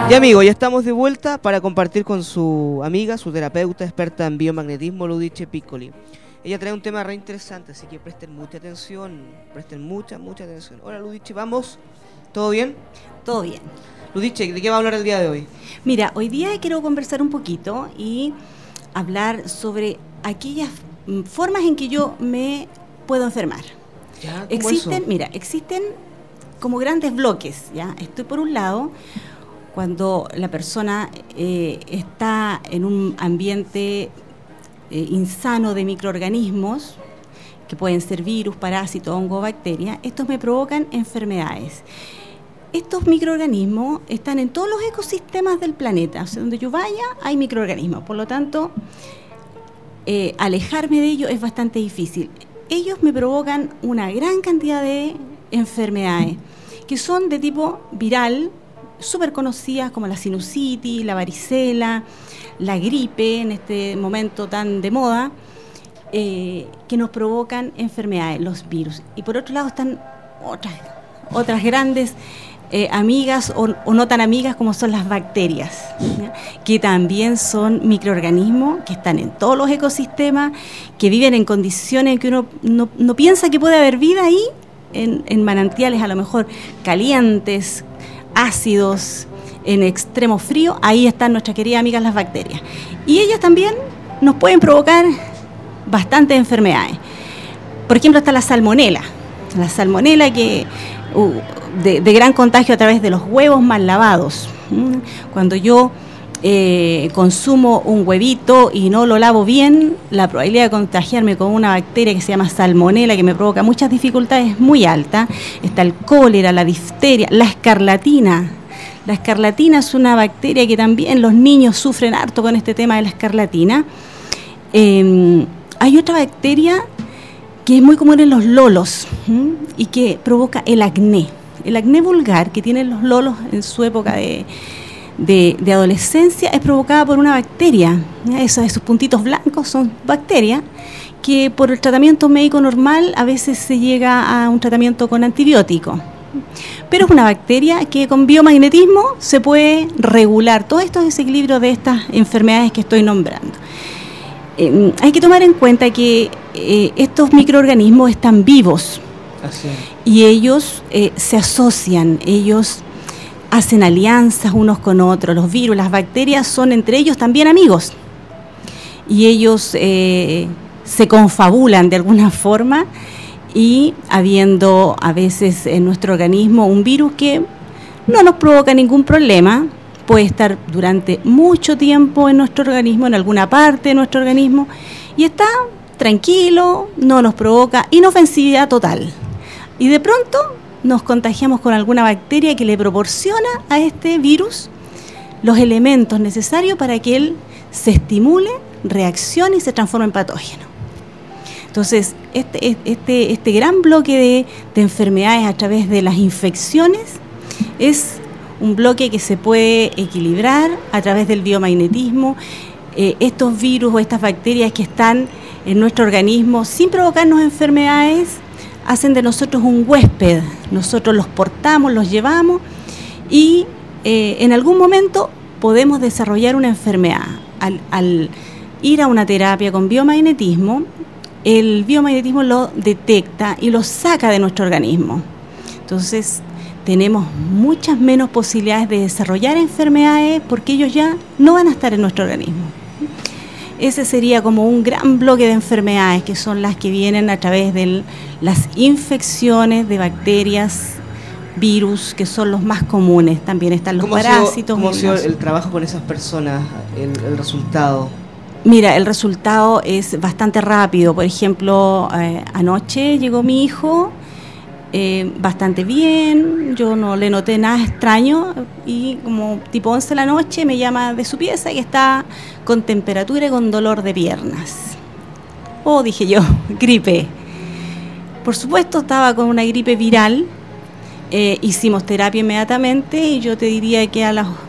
Y amigos, ya estamos de vuelta para compartir con su amiga, su terapeuta experta en biomagnetismo, Ludiche Piccoli. Ella trae un tema re interesante, así que presten mucha atención, presten mucha atención. Hola Ludiche, ¿vamos? ¿Todo bien? Todo bien. Ludiche, ¿de qué va a hablar el día de hoy? Mira, hoy día quiero conversar un poquito y hablar sobre aquellas formas en que yo me puedo enfermar. ¿Ya? Existen como grandes bloques, ¿ya? Estoy por un lado, cuando la persona está en un ambiente insano de microorganismos, que pueden ser virus, parásitos, hongo, bacterias, estos me provocan enfermedades. Estos microorganismos están en todos los ecosistemas del planeta, o sea, donde yo vaya hay microorganismos, por lo tanto, alejarme de ellos es bastante difícil. Ellos me provocan una gran cantidad de enfermedades, que son de tipo viral, súper conocidas como la sinusitis, la varicela, la gripe, en este momento tan de moda, que nos provocan enfermedades, los virus. Y por otro lado están otras grandes amigas o no tan amigas como son las bacterias, ¿ya? Que también son microorganismos que están en todos los ecosistemas, que viven en condiciones en que uno no piensa que puede haber vida ahí, en manantiales a lo mejor calientes, ácidos, en extremo frío. Ahí están nuestras queridas amigas las bacterias. Y ellas también nos pueden provocar bastantes enfermedades. Por ejemplo, está la salmonela que de gran contagio a través de los huevos mal lavados. Cuando yo consumo un huevito y no lo lavo bien, la probabilidad de contagiarme con una bacteria que se llama salmonela, que me provoca muchas dificultades, es muy alta. Está el cólera, la difteria, la escarlatina. La escarlatina es una bacteria que también los niños sufren harto con este tema de la escarlatina. Hay otra bacteria que es muy común en los lolos y que provoca el acné. El acné vulgar que tienen los lolos en su época de adolescencia es provocada por una bacteria. Esos puntitos blancos son bacterias que por el tratamiento médico normal a veces se llega a un tratamiento con antibiótico. Pero es una bacteria que con biomagnetismo se puede regular todos estos desequilibrios de estas enfermedades que estoy nombrando. Hay que tomar en cuenta que estos microorganismos están vivos. Así es. Y ellos se asocian, ellos hacen alianzas unos con otros. Los virus, las bacterias son entre ellos también amigos. Y ellos se confabulan de alguna forma, y habiendo a veces en nuestro organismo un virus que no nos provoca ningún problema, puede estar durante mucho tiempo en nuestro organismo, en alguna parte de nuestro organismo, y está tranquilo, no nos provoca inofensividad total. Y de pronto nos contagiamos con alguna bacteria que le proporciona a este virus los elementos necesarios para que él se estimule, reaccione y se transforme en patógeno. Entonces, este gran bloque de enfermedades a través de las infecciones es un bloque que se puede equilibrar a través del biomagnetismo. Estos virus o estas bacterias que están en nuestro organismo sin provocarnos enfermedades hacen de nosotros un huésped. Nosotros los portamos, los llevamos y en algún momento podemos desarrollar una enfermedad. Al ir a una terapia con biomagnetismo, el biomagnetismo lo detecta y lo saca de nuestro organismo. Entonces, tenemos muchas menos posibilidades de desarrollar enfermedades porque ellos ya no van a estar en nuestro organismo. Ese sería como un gran bloque de enfermedades que son las que vienen a través de las infecciones de bacterias, virus, que son los más comunes. También están los parásitos. ¿Cómo ha sido el trabajo con esas personas, el resultado? Mira, el resultado es bastante rápido. Por ejemplo, anoche llegó mi hijo bastante bien, yo no le noté nada extraño y como tipo 11 de la noche me llama de su pieza y está con temperatura y con dolor de piernas. Oh, dije yo, gripe. Por supuesto estaba con una gripe viral, hicimos terapia inmediatamente y yo te diría que a los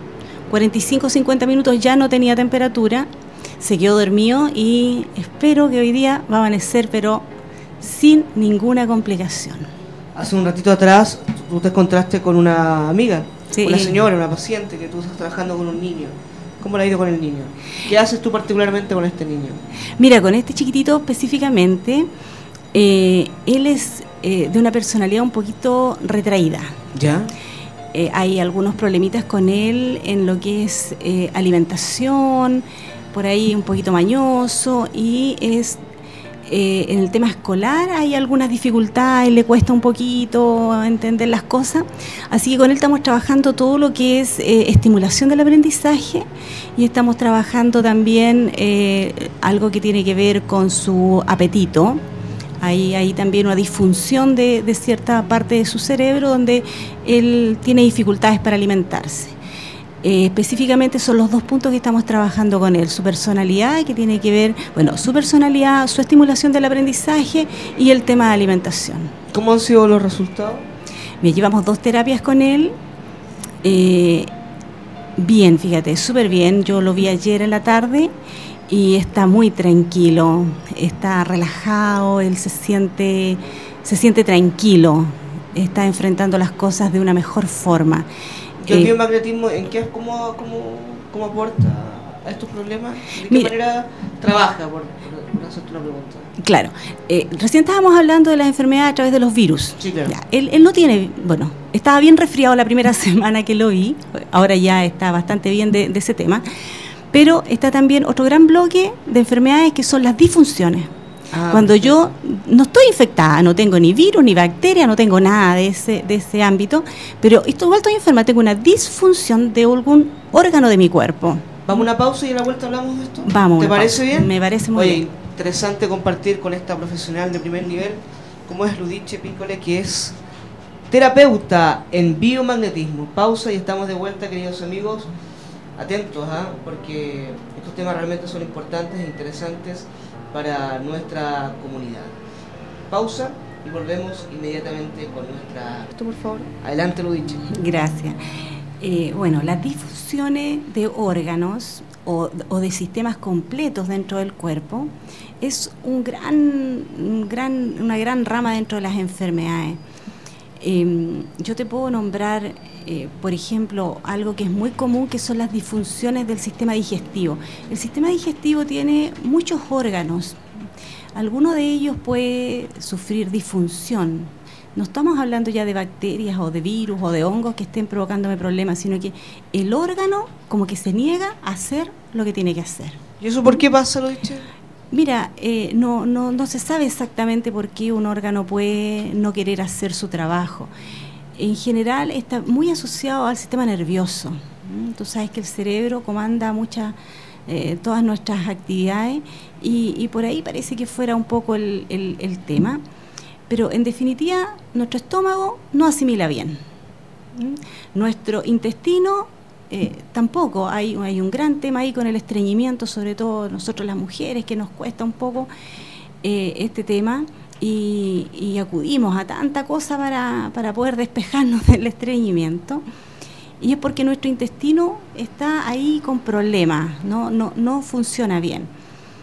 45-50 minutos ya no tenía temperatura, se quedó dormido y espero que hoy día va a amanecer pero sin ninguna complicación. Hace un ratito atrás tú te encontraste con una amiga. Sí. Una señora, una paciente que tú estás trabajando con un niño. ¿Cómo le ha ido con el niño? ¿Qué haces tú particularmente con este niño? Mira, con este chiquitito específicamente, él es de una personalidad un poquito retraída. ¿Ya? Hay algunos problemitas con él en lo que es alimentación, por ahí un poquito mañoso, y es en el tema escolar hay algunas dificultades, le cuesta un poquito entender las cosas, así que con él estamos trabajando todo lo que es estimulación del aprendizaje, y estamos trabajando también algo que tiene que ver con su apetito. Hay también una disfunción de cierta parte de su cerebro donde él tiene dificultades para alimentarse. Específicamente son los 2 puntos que estamos trabajando con él: su personalidad, que tiene que ver, su personalidad, su estimulación del aprendizaje, y el tema de alimentación. ¿Cómo han sido los resultados? Bien, llevamos 2 terapias con él. Bien, fíjate, súper bien. Yo lo vi ayer en la tarde y está muy tranquilo, está relajado, él se siente tranquilo, está enfrentando las cosas de una mejor forma. ¿Y el biomagnetismo cómo aporta a estos problemas? ¿De qué manera trabaja, por hacerte una pregunta? Claro, recién estábamos hablando de las enfermedades a través de los virus. Sí, claro. Ya, él no tiene, estaba bien resfriado la primera semana que lo vi, ahora ya está bastante bien de ese tema, pero está también otro gran bloque de enfermedades que son las disfunciones. Cuando yo no estoy infectada, no tengo ni virus, ni bacteria, no tengo nada de ese ámbito, pero igual estoy enferma, tengo una disfunción de algún órgano de mi cuerpo. ¿Vamos a una pausa y a la vuelta hablamos de esto? Vamos. ¿Te parece bien? Me parece muy bien. Interesante compartir con esta profesional de primer nivel, como es Ludiche Piccole, que es terapeuta en biomagnetismo. Pausa y estamos de vuelta, queridos amigos. Atentos, porque estos temas realmente son importantes e interesantes para nuestra comunidad. Pausa y volvemos inmediatamente con nuestra... Esto, por favor. Adelante, Ludiche. Gracias. Las disfunciones de órganos o de sistemas completos dentro del cuerpo es una gran rama dentro de las enfermedades. Yo te puedo nombrar, por ejemplo, algo que es muy común, que son las disfunciones del sistema digestivo. El sistema digestivo tiene muchos órganos. Alguno de ellos puede sufrir disfunción. No estamos hablando ya de bacterias o de virus o de hongos que estén provocándome problemas, sino que el órgano como que se niega a hacer lo que tiene que hacer. ¿Y eso por qué pasa, lo dicho? Mira, no se sabe exactamente por qué un órgano puede no querer hacer su trabajo. En general está muy asociado al sistema nervioso. Tú sabes que el cerebro comanda todas nuestras actividades y por ahí parece que fuera un poco el tema. Pero en definitiva, nuestro estómago no asimila bien. Nuestro intestino tampoco. Hay un gran tema ahí con el estreñimiento, sobre todo nosotros las mujeres, que nos cuesta un poco este tema y acudimos a tanta cosa para poder despejarnos del estreñimiento. Y es porque nuestro intestino está ahí con problemas, no funciona bien.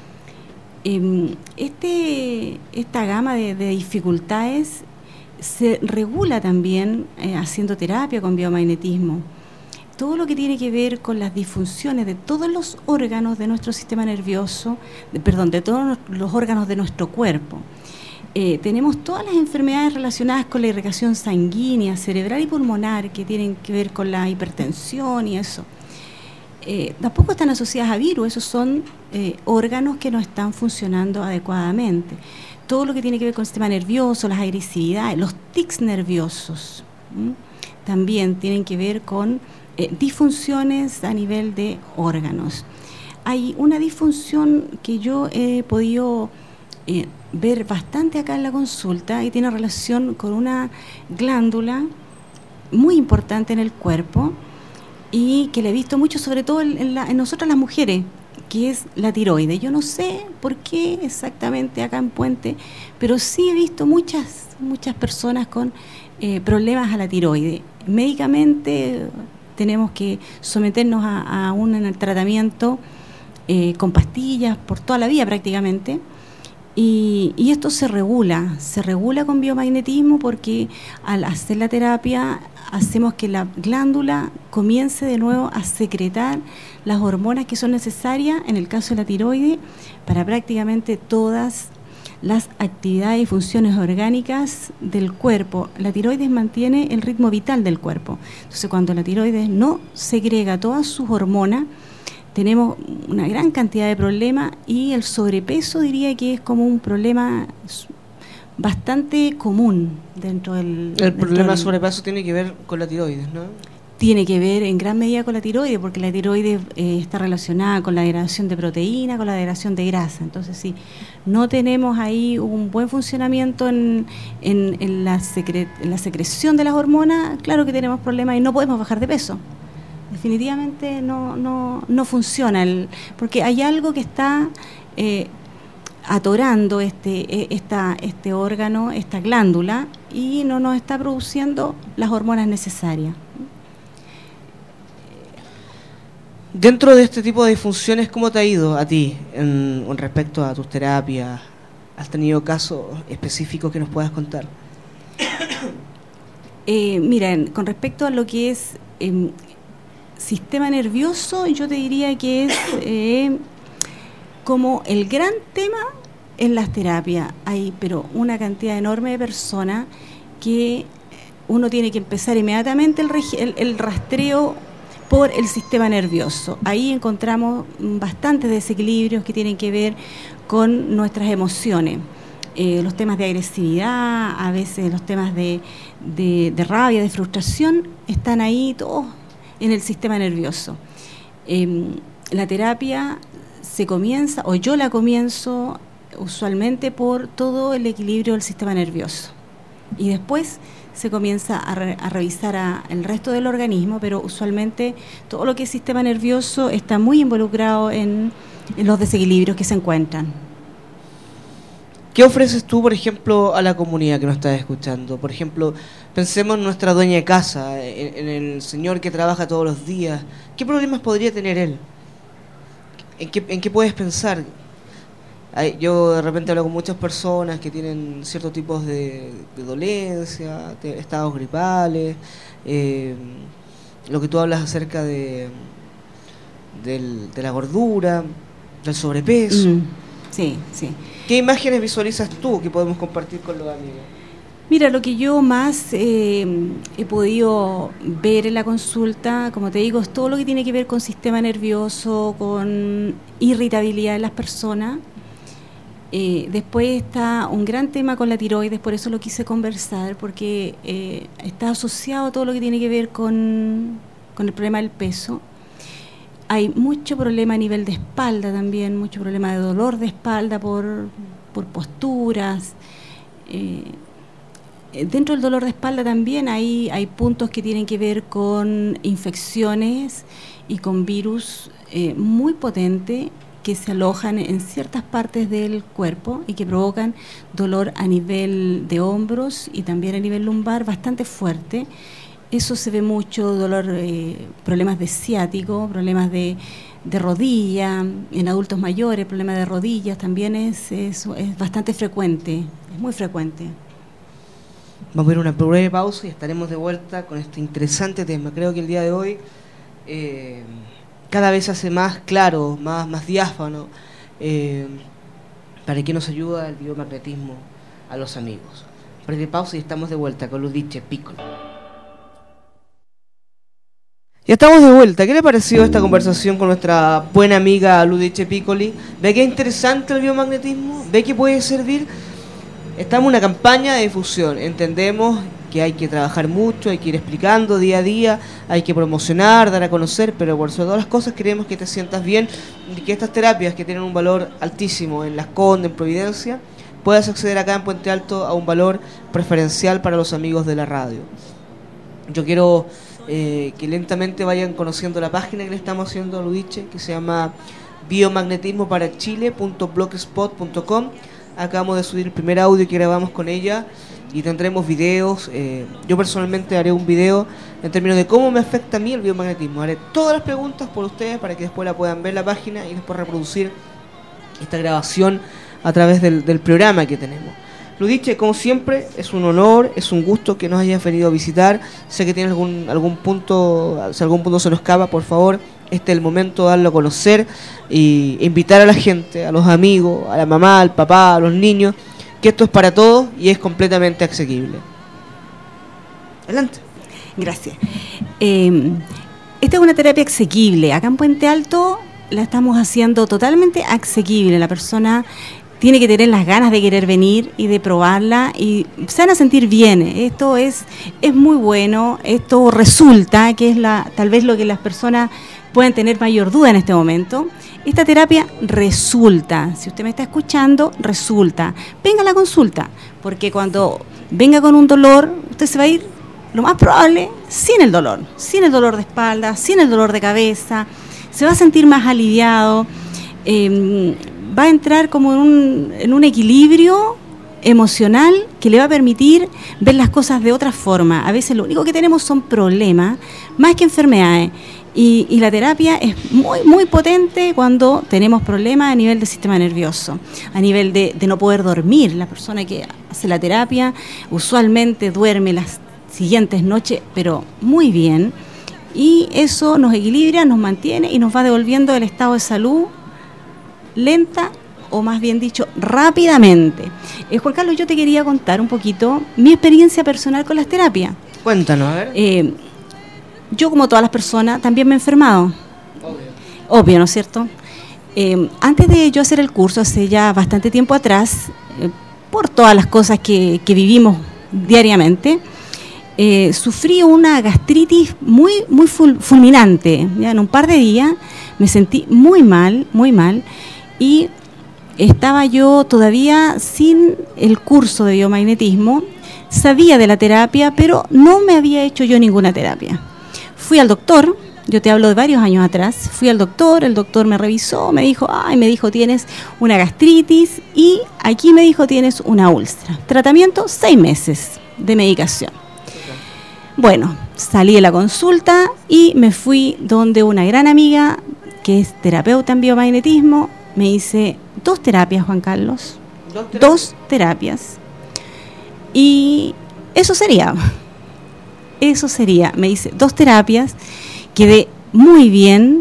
Esta gama de dificultades se regula también haciendo terapia con biomagnetismo. Todo lo que tiene que ver con las disfunciones de todos los órganos de nuestro sistema nervioso, de todos los órganos de nuestro cuerpo. Tenemos todas las enfermedades relacionadas con la irrigación sanguínea, cerebral y pulmonar, que tienen que ver con la hipertensión y eso. Tampoco están asociadas a virus, esos son órganos que no están funcionando adecuadamente. Todo lo que tiene que ver con el sistema nervioso, las agresividades, los tics nerviosos, también tienen que ver con disfunciones a nivel de órganos. Hay una disfunción que yo he podido ver bastante acá en la consulta y tiene relación con una glándula muy importante en el cuerpo, y que la he visto mucho, sobre todo en nosotras las mujeres, que es la tiroides. Yo no sé por qué exactamente acá en Puente, pero sí he visto muchas personas con problemas a la tiroides. Médicamente tenemos que someternos a un tratamiento con pastillas por toda la vida prácticamente, y esto se regula con biomagnetismo, porque al hacer la terapia hacemos que la glándula comience de nuevo a secretar las hormonas que son necesarias, en el caso de la tiroides, para prácticamente todas las actividades y funciones orgánicas del cuerpo. La tiroides mantiene el ritmo vital del cuerpo. Entonces, cuando la tiroides no segrega todas sus hormonas, tenemos una gran cantidad de problemas, y el sobrepeso diría que es como un problema bastante común dentro del... El problema del sobrepeso tiene que ver con la tiroides, ¿no? Tiene que ver en gran medida con la tiroides, porque la tiroides está relacionada con la degradación de proteína, con la degradación de grasa. Entonces, si no tenemos ahí un buen funcionamiento en la secreción de las hormonas, claro que tenemos problemas y no podemos bajar de peso. Definitivamente no funciona, porque hay algo que está atorando este órgano, esta glándula, y no nos está produciendo las hormonas necesarias. Dentro de este tipo de disfunciones, ¿cómo te ha ido a ti con respecto a tus terapias? ¿Has tenido casos específicos que nos puedas contar? Miren, con respecto a lo que es sistema nervioso, yo te diría que es como el gran tema en las terapias. Hay pero una cantidad enorme de personas que uno tiene que empezar inmediatamente el rastreo por el sistema nervioso. Ahí encontramos bastantes desequilibrios que tienen que ver con nuestras emociones. Los temas de agresividad, a veces los temas de rabia, de frustración, están ahí todos en el sistema nervioso. La terapia se comienza, o yo la comienzo usualmente por todo el equilibrio del sistema nervioso. Y después se comienza a revisar el resto del organismo, pero usualmente todo lo que es sistema nervioso está muy involucrado en los desequilibrios que se encuentran. ¿Qué ofreces tú, por ejemplo, a la comunidad que nos está escuchando? Por ejemplo, pensemos en nuestra dueña de casa, en el señor que trabaja todos los días. ¿Qué problemas podría tener él? ¿En qué puedes pensar? Yo de repente hablo con muchas personas que tienen ciertos tipos de dolencia, estados gripales, lo que tú hablas acerca de la gordura, del sobrepeso. Sí, sí. ¿Qué imágenes visualizas tú que podemos compartir con los amigos? Mira, lo que yo más he podido ver en la consulta, como te digo, es todo lo que tiene que ver con sistema nervioso, con irritabilidad de las personas. Después está un gran tema con la tiroides, por eso lo quise conversar, porque está asociado a todo lo que tiene que ver con el problema del peso. Hay mucho problema a nivel de espalda también, mucho problema de dolor de espalda por posturas. Dentro del dolor de espalda también hay puntos que tienen que ver con infecciones y con virus muy potentes que se alojan en ciertas partes del cuerpo y que provocan dolor a nivel de hombros y también a nivel lumbar bastante fuerte. Eso se ve mucho, dolor, problemas de ciático, problemas de rodilla, en adultos mayores, problemas de rodillas también es bastante frecuente, es muy frecuente. Vamos a ver una breve pausa y estaremos de vuelta con este interesante tema. Creo que el día de hoy cada vez se hace más claro, más diáfano, para qué nos ayuda el biomagnetismo a los amigos. Breve pausa y estamos de vuelta con Ludiche Piccoli. Ya estamos de vuelta. ¿Qué le pareció esta conversación con nuestra buena amiga Ludiche Piccoli? ¿Ve que es interesante el biomagnetismo? ¿Ve que puede servir? Estamos en una campaña de difusión. Entendemos que hay que trabajar mucho, hay que ir explicando día a día, hay que promocionar, dar a conocer, pero por sobre todas las cosas queremos que te sientas bien y que estas terapias que tienen un valor altísimo en Las Condes, en Providencia, puedas acceder acá en Puente Alto a un valor preferencial para los amigos de la radio. Yo quiero que lentamente vayan conociendo la página que le estamos haciendo a Ludiche, que se llama biomagnetismoparachile.blogspot.com. Acabamos de subir el primer audio que grabamos con ella y tendremos videos. Yo personalmente haré un video en términos de cómo me afecta a mí el biomagnetismo. Haré todas las preguntas por ustedes para que después la puedan ver en la página y después reproducir esta grabación a través del programa que tenemos. Ludiche, como siempre, es un honor, es un gusto que nos hayas venido a visitar. Sé que tienes algún punto, si algún punto se nos escapa, por favor, este es el momento de darlo a conocer y invitar a la gente, a los amigos, a la mamá, al papá, a los niños, que esto es para todos y es completamente asequible. Adelante. Gracias. Esta es una terapia asequible. Acá en Puente Alto la estamos haciendo totalmente asequible. La persona tiene que tener las ganas de querer venir y de probarla y se van a sentir bien. Esto es muy bueno. Esto resulta, que es tal vez lo que las personas pueden tener mayor duda en este momento. Esta terapia resulta. Si usted me está escuchando, resulta. Venga a la consulta, porque cuando venga con un dolor, usted se va a ir, lo más probable, sin el dolor de espalda, sin el dolor de cabeza, se va a sentir más aliviado, va a entrar como en un equilibrio emocional que le va a permitir ver las cosas de otra forma. A veces lo único que tenemos son problemas, más que enfermedades, y la terapia es muy, muy potente cuando tenemos problemas a nivel del sistema nervioso, a nivel de no poder dormir. La persona que hace la terapia usualmente duerme las siguientes noches, pero muy bien, y eso nos equilibra, nos mantiene y nos va devolviendo el estado de salud lenta, o más bien dicho, rápidamente. Juan Carlos, yo te quería contar un poquito mi experiencia personal con las terapias. Cuéntanos, a ver. Yo, como todas las personas, también me he enfermado. Obvio, ¿no es cierto? Antes de yo hacer el curso, hace ya bastante tiempo atrás, por todas las cosas que vivimos diariamente, sufrí una gastritis muy, muy fulminante. Ya en un par de días me sentí muy mal, y estaba yo todavía sin el curso de biomagnetismo. Sabía de la terapia, pero no me había hecho yo ninguna terapia. Fui al doctor, yo te hablo de varios años atrás, fui al doctor, el doctor me revisó, me dijo, tienes una gastritis, y aquí me dijo, tienes una úlcera. Tratamiento, 6 meses de medicación. Bueno, salí de la consulta y me fui donde una gran amiga que es terapeuta en biomagnetismo. Me hice 2 terapias, Juan Carlos. 2 terapias. Y eso sería. Me hice 2 terapias, quedé muy bien.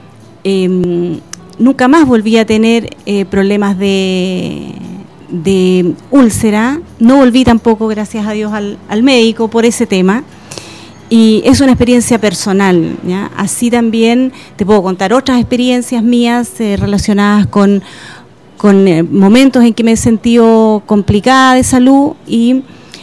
Nunca más volví a tener problemas de úlcera. No volví tampoco, gracias a Dios, al médico por ese tema. Y es una experiencia personal, ¿ya? Así también te puedo contar otras experiencias mías relacionadas con momentos en que me he sentido complicada de salud, y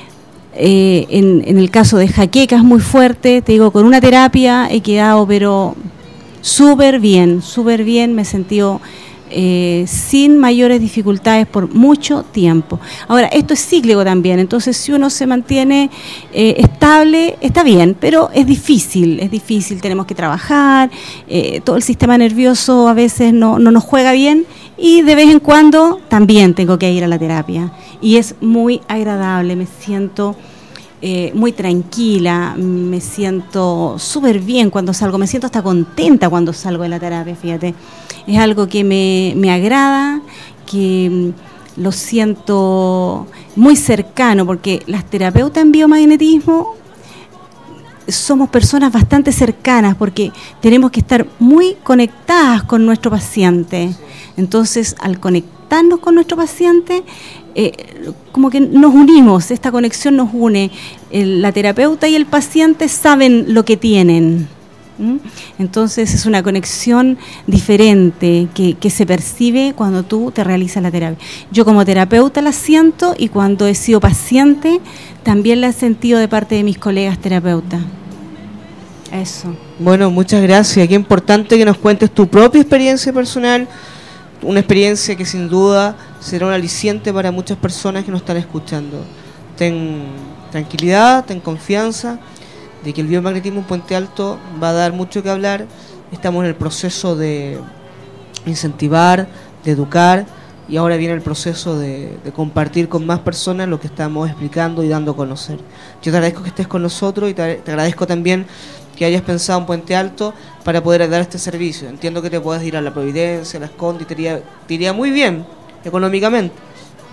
en el caso de jaquecas muy fuerte, te digo, con una terapia he quedado pero súper bien, me he sentido sin mayores dificultades por mucho tiempo. Ahora, esto es cíclico también, entonces si uno se mantiene estable, está bien, pero es difícil, tenemos que trabajar, todo el sistema nervioso a veces no nos juega bien, y de vez en cuando también tengo que ir a la terapia, y es muy agradable, me siento muy tranquila, me siento súper bien cuando salgo, me siento hasta contenta cuando salgo de la terapia, fíjate. Es algo que me agrada, que lo siento muy cercano, porque las terapeutas en biomagnetismo somos personas bastante cercanas, porque tenemos que estar muy conectadas con nuestro paciente. Entonces, al conectarnos con nuestro paciente, como que nos unimos, esta conexión nos une. La terapeuta y el paciente saben lo que tienen. Entonces es una conexión diferente que se percibe cuando tú te realizas la terapia. Yo como terapeuta la siento, y cuando he sido paciente también la he sentido de parte de mis colegas terapeutas. Eso. Bueno, muchas gracias. Qué importante que nos cuentes tu propia experiencia personal, una experiencia que sin duda será un aliciente para muchas personas que nos están escuchando. Ten tranquilidad, ten confianza de que el biomagnetismo en Puente Alto va a dar mucho que hablar. Estamos en el proceso de incentivar, de educar, y ahora viene el proceso de compartir con más personas lo que estamos explicando y dando a conocer. Yo te agradezco que estés con nosotros, y te agradezco también que hayas pensado en Puente Alto para poder dar este servicio. Entiendo que te puedes ir a La Providencia, a Las Condes, y te iría muy bien económicamente,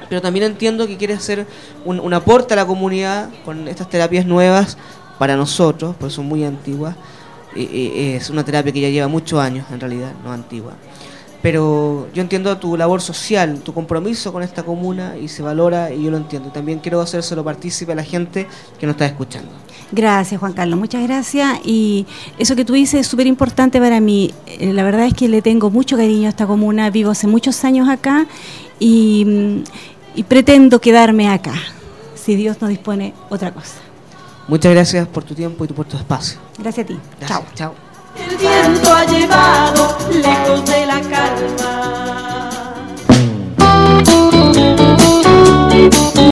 pero también entiendo que quieres hacer un aporte a la comunidad con estas terapias nuevas para nosotros, porque son muy antiguas. Es una terapia que ya lleva muchos años, en realidad, no antigua. Pero yo entiendo tu labor social, tu compromiso con esta comuna, y se valora, y yo lo entiendo. También quiero hacérselo partícipe a la gente que nos está escuchando. Gracias, Juan Carlos, muchas gracias. Y eso que tú dices es súper importante para mí. La verdad es que le tengo mucho cariño a esta comuna, vivo hace muchos años acá y pretendo quedarme acá, si Dios no dispone otra cosa. Muchas gracias por tu tiempo y por tu espacio. Gracias a ti. Gracias. Chao. Chao. El viento ha llevado lejos de la calma